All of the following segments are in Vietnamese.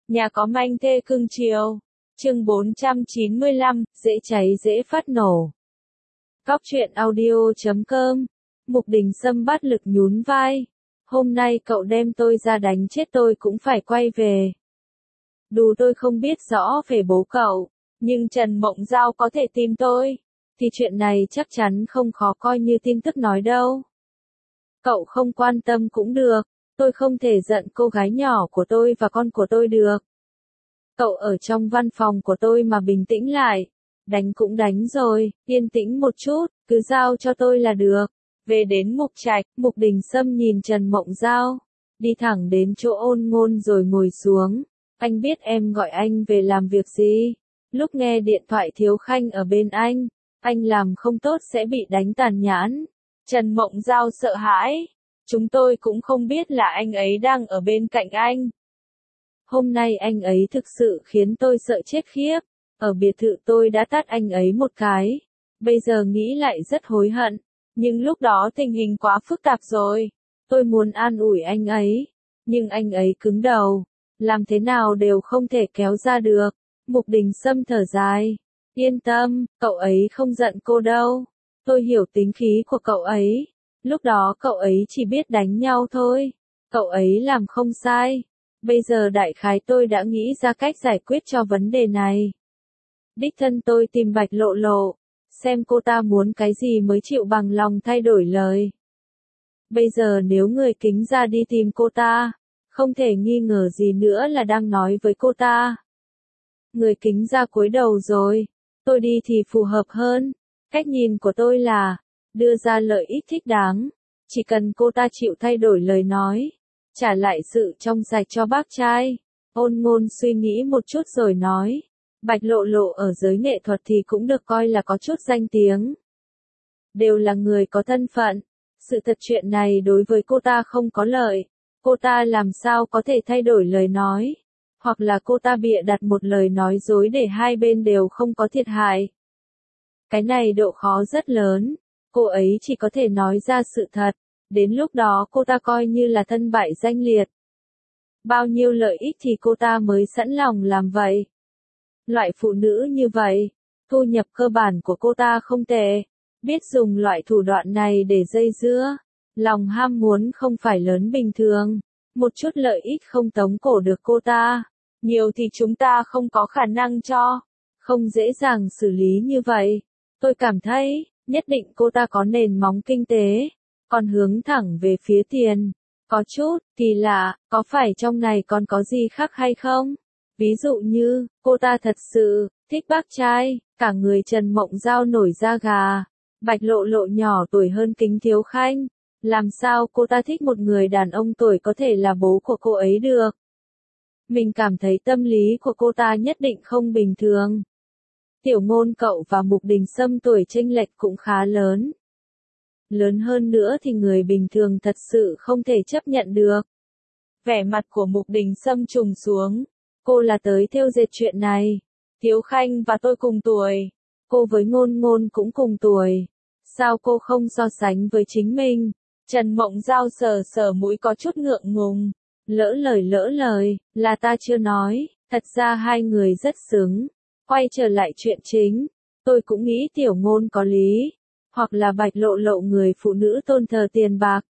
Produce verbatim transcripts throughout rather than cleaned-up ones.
Nhà có manh thê cưng chiều. Chương bốn trăm chín mươi lăm, dễ cháy dễ phát nổ. Cóc truyện audio chấm com. Mục Đình Sâm bắt lực nhún vai. Hôm nay cậu đem tôi ra đánh chết tôi cũng phải quay về. Dù tôi không biết rõ về bố cậu, nhưng Trần Mộng Giao có thể tìm tôi, thì chuyện này chắc chắn không khó coi như tin tức nói đâu. Cậu không quan tâm cũng được, tôi không thể giận cô gái nhỏ của tôi và con của tôi được. Cậu ở trong văn phòng của tôi mà bình tĩnh lại. Đánh cũng đánh rồi, yên tĩnh một chút, cứ giao cho tôi là được. Về đến Mục Trạch, Mục Đình Sâm nhìn Trần Mộng Giao, đi thẳng đến chỗ Ôn Ngôn rồi ngồi xuống. Anh biết em gọi anh về làm việc gì? Lúc nghe điện thoại Thiếu Khanh ở bên anh, anh làm không tốt sẽ bị đánh tàn nhẫn. Trần Mộng Giao sợ hãi. Chúng tôi cũng không biết là anh ấy đang ở bên cạnh anh. Hôm nay anh ấy thực sự khiến tôi sợ chết khiếp. Ở biệt thự tôi đã tát anh ấy một cái. Bây giờ nghĩ lại rất hối hận. Nhưng lúc đó tình hình quá phức tạp rồi. Tôi muốn an ủi anh ấy. Nhưng anh ấy cứng đầu. Làm thế nào đều không thể kéo ra được. Mục Đình Sâm thở dài. Yên tâm, cậu ấy không giận cô đâu. Tôi hiểu tính khí của cậu ấy. Lúc đó cậu ấy chỉ biết đánh nhau thôi. Cậu ấy làm không sai. Bây giờ đại khái tôi đã nghĩ ra cách giải quyết cho vấn đề này. Đích thân tôi tìm Bạch Lộ Lộ. Xem cô ta muốn cái gì mới chịu bằng lòng thay đổi lời. Bây giờ nếu người Kính ra đi tìm cô ta, không thể nghi ngờ gì nữa là đang nói với cô ta. Người Kính ra cúi đầu rồi. Tôi đi thì phù hợp hơn. Cách nhìn của tôi là đưa ra lợi ích thích đáng. Chỉ cần cô ta chịu thay đổi lời nói, trả lại sự trong sạch cho bác trai. Ôn Ngôn suy nghĩ một chút rồi nói. Bạch Lộ Lộ ở giới nghệ thuật thì cũng được coi là có chút danh tiếng. Đều là người có thân phận. Sự thật chuyện này đối với cô ta không có lợi. Cô ta làm sao có thể thay đổi lời nói. Hoặc là cô ta bịa đặt một lời nói dối để hai bên đều không có thiệt hại. Cái này độ khó rất lớn. Cô ấy chỉ có thể nói ra sự thật. Đến lúc đó cô ta coi như là thân bại danh liệt. Bao nhiêu lợi ích thì cô ta mới sẵn lòng làm vậy. Loại phụ nữ như vậy, thu nhập cơ bản của cô ta không tệ. Biết dùng loại thủ đoạn này để dây dưa. Lòng ham muốn không phải lớn bình thường. Một chút lợi ích không tống cổ được cô ta. Nhiều thì chúng ta không có khả năng cho. Không dễ dàng xử lý như vậy. Tôi cảm thấy, nhất định cô ta có nền móng kinh tế. Còn hướng thẳng về phía tiền. Có chút, kỳ lạ, có phải trong này còn có gì khác hay không? Ví dụ như, cô ta thật sự thích bác trai, cả người Trần Mộng Giao nổi da gà. Bạch Lộ Lộ nhỏ tuổi hơn Kính Thiếu Khanh. Làm sao cô ta thích một người đàn ông tuổi có thể là bố của cô ấy được? Mình cảm thấy tâm lý của cô ta nhất định không bình thường. Tiểu Ngôn cậu và Mục Đình Sâm tuổi chênh lệch cũng khá lớn. Lớn hơn nữa thì người bình thường thật sự không thể chấp nhận được. Vẻ mặt của Mục Đình Sâm trùng xuống. Cô là tới thêu dệt chuyện này. Thiếu Khanh và tôi cùng tuổi. Cô với Ngôn Ngôn cũng cùng tuổi. Sao cô không so sánh với chính mình? Trần Mộng Giao sờ sờ mũi có chút ngượng ngùng. Lỡ lời lỡ lời, là ta chưa nói. Thật ra hai người rất xứng. Quay trở lại chuyện chính. Tôi cũng nghĩ Tiểu Ngôn có lý. Hoặc là Bạch Lộ Lộ người phụ nữ tôn thờ tiền bạc.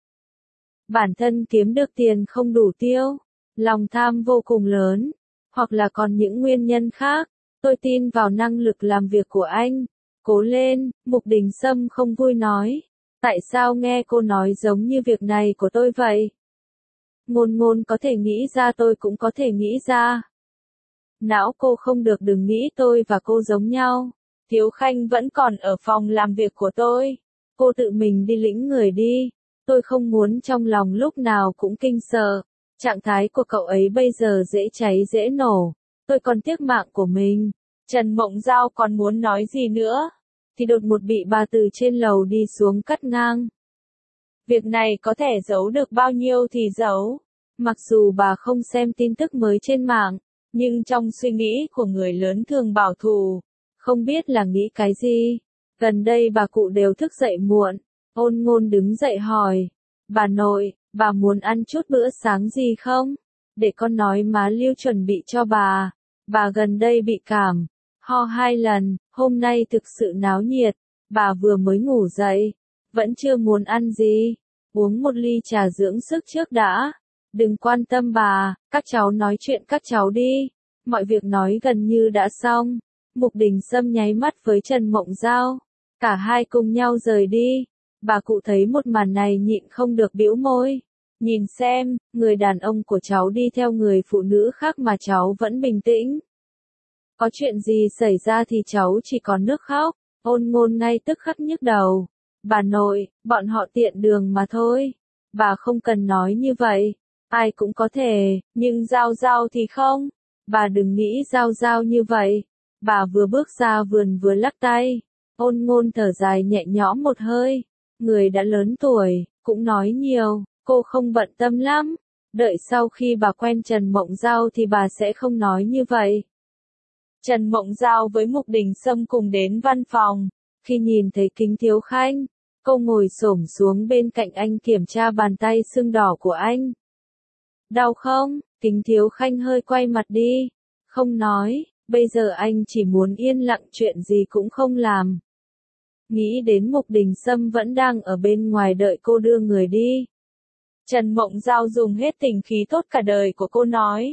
Bản thân kiếm được tiền không đủ tiêu. Lòng tham vô cùng lớn. Hoặc là còn những nguyên nhân khác. Tôi tin vào năng lực làm việc của anh. Cố lên, Mục Đình Sâm không vui nói. Tại sao nghe cô nói giống như việc này của tôi vậy? Ngôn Ngôn có thể nghĩ ra tôi cũng có thể nghĩ ra. Não cô không được đừng nghĩ tôi và cô giống nhau. Thiếu Khanh vẫn còn ở phòng làm việc của tôi. Cô tự mình đi lĩnh người đi. Tôi không muốn trong lòng lúc nào cũng kinh sợ. Trạng thái của cậu ấy bây giờ dễ cháy dễ nổ. Tôi còn tiếc mạng của mình. Trần Mộng Giao còn muốn nói gì nữa. Thì đột một bị bà từ trên lầu đi xuống cắt ngang. Việc này có thể giấu được bao nhiêu thì giấu. Mặc dù bà không xem tin tức mới trên mạng. Nhưng trong suy nghĩ của người lớn thường bảo thủ. Không biết là nghĩ cái gì. Gần đây bà cụ đều thức dậy muộn. Ôn Ngôn đứng dậy hỏi. Bà nội, bà muốn ăn chút bữa sáng gì không? để con nói má Lưu chuẩn bị cho bà. Bà gần đây bị cảm, ho hai lần, hôm nay thực sự náo nhiệt, bà vừa mới ngủ dậy, vẫn chưa muốn ăn gì, uống một ly trà dưỡng sức trước đã. Đừng quan tâm bà, các cháu nói chuyện các cháu đi, mọi việc nói gần như đã xong. Mục Đình Sâm nháy mắt với Trần Mộng Giao, cả hai cùng nhau rời đi. Bà cụ thấy một màn này nhịn không được bĩu môi. Nhìn xem, người đàn ông của cháu đi theo người phụ nữ khác mà cháu vẫn bình tĩnh. Có chuyện gì xảy ra thì cháu chỉ có nước khóc. Ôn Ngôn ngay tức khắc nhức đầu. Bà nội, bọn họ tiện đường mà thôi. Bà không cần nói như vậy. Ai cũng có thể, nhưng Giao Giao thì không. Bà đừng nghĩ Giao Giao như vậy. Bà vừa bước ra vườn vừa lắc tay. Ôn Ngôn thở dài nhẹ nhõm một hơi. Người đã lớn tuổi, cũng nói nhiều, cô không bận tâm lắm. Đợi sau khi bà quen Trần Mộng Giao thì bà sẽ không nói như vậy. Trần Mộng Giao với Mục Đình Sâm cùng đến văn phòng. Khi nhìn thấy Kính Thiếu Khanh, cô ngồi xổm xuống bên cạnh anh kiểm tra bàn tay sưng đỏ của anh. Đau không? Kính Thiếu Khanh hơi quay mặt đi. Không nói, bây giờ anh chỉ muốn yên lặng, chuyện gì cũng không làm. Nghĩ đến Mục Đình Sâm vẫn đang ở bên ngoài đợi cô đưa người đi. Trần Mộng Giao dùng hết tình khí tốt cả đời của cô nói.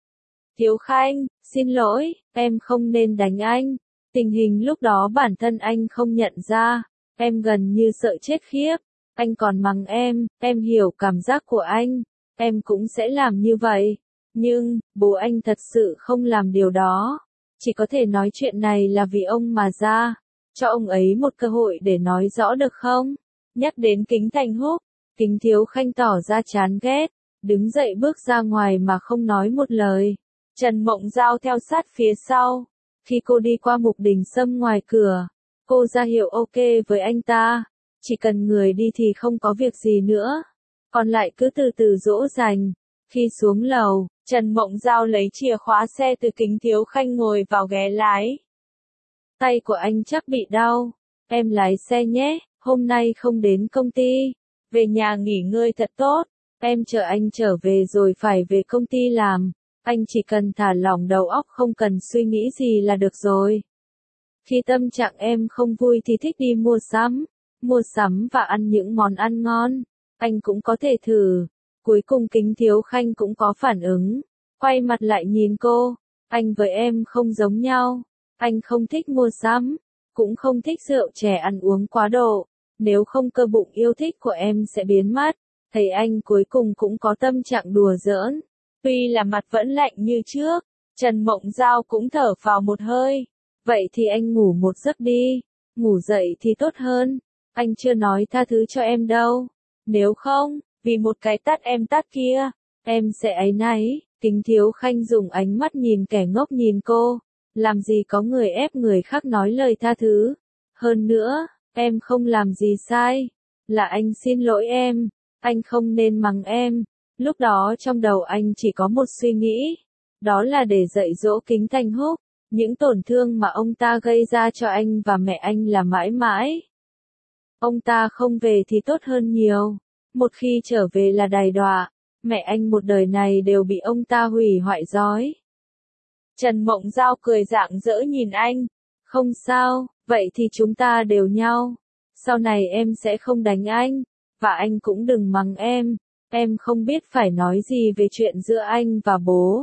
Thiếu Khanh, xin lỗi, em không nên đánh anh. Tình hình lúc đó bản thân anh không nhận ra. Em gần như sợ chết khiếp. Anh còn mắng em, em hiểu cảm giác của anh. Em cũng sẽ làm như vậy. Nhưng, bố anh thật sự không làm điều đó. Chỉ có thể nói chuyện này là vì ông mà ra. Cho ông ấy một cơ hội để nói rõ được không? Nhắc đến Kính Thành Húc, Kính Thiếu Khanh tỏ ra chán ghét, đứng dậy bước ra ngoài mà không nói một lời. Trần Mộng Giao theo sát phía sau. Khi cô đi qua Mục Đình Sâm ngoài cửa, cô ra hiệu ok với anh ta. Chỉ cần người đi thì không có việc gì nữa. Còn lại cứ từ từ dỗ dành. Khi xuống lầu, Trần Mộng Giao lấy chìa khóa xe từ Kính Thiếu Khanh ngồi vào ghế lái. Tay của anh chắc bị đau. Em lái xe nhé, hôm nay không đến công ty. Về nhà nghỉ ngơi thật tốt. Em chờ anh trở về rồi phải về công ty làm. Anh chỉ cần thả lỏng đầu óc, không cần suy nghĩ gì là được rồi. Khi tâm trạng em không vui thì thích đi mua sắm. Mua sắm và ăn những món ăn ngon. Anh cũng có thể thử. Cuối cùng Kính Thiếu Khanh cũng có phản ứng. Quay mặt lại nhìn cô. Anh với em không giống nhau. Anh không thích mua sắm. Cũng không thích rượu chè ăn uống quá độ. Nếu không cơ bụng yêu thích của em sẽ biến mất. Thấy anh cuối cùng cũng có tâm trạng đùa giỡn. Tuy là mặt vẫn lạnh như trước. Trần Mộng Giao cũng thở phào một hơi. Vậy thì anh ngủ một giấc đi. Ngủ dậy thì tốt hơn. Anh chưa nói tha thứ cho em đâu. Nếu không, vì một cái tát em tát kia, em sẽ áy náy. Kính Thiếu Khanh dùng ánh mắt nhìn kẻ ngốc nhìn cô. Làm gì có người ép người khác nói lời tha thứ. Hơn nữa, em không làm gì sai. Là anh xin lỗi em. Anh không nên mắng em. Lúc đó trong đầu anh chỉ có một suy nghĩ. Đó là để dạy dỗ Kính Thành Húc. Những tổn thương mà ông ta gây ra cho anh và mẹ anh là mãi mãi. Ông ta không về thì tốt hơn nhiều. Một khi trở về là đày đọa. Mẹ anh một đời này đều bị ông ta hủy hoại rói. Trần Mộng Giao cười rạng rỡ nhìn anh. Không sao, vậy thì chúng ta đều nhau. Sau này em sẽ không đánh anh. Và anh cũng đừng mắng em. Em không biết phải nói gì về chuyện giữa anh và bố.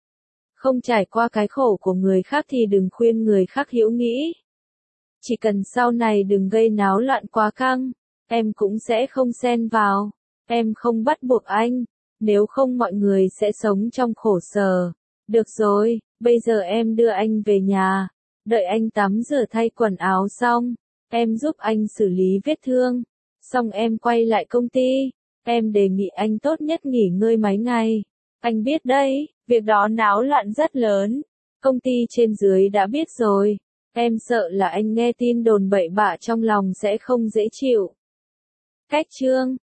Không trải qua cái khổ của người khác thì đừng khuyên người khác hữu nghĩ. Chỉ cần sau này đừng gây náo loạn quá căng. Em cũng sẽ không xen vào. Em không bắt buộc anh. Nếu không mọi người sẽ sống trong khổ sở. Được rồi, bây giờ em đưa anh về nhà. Đợi anh tắm rửa thay quần áo xong. Em giúp anh xử lý vết thương. Xong em quay lại công ty. Em đề nghị anh tốt nhất nghỉ ngơi mấy ngày. Anh biết đấy, việc đó náo loạn rất lớn. Công ty trên dưới đã biết rồi. Em sợ là anh nghe tin đồn bậy bạ trong lòng sẽ không dễ chịu. Cách chương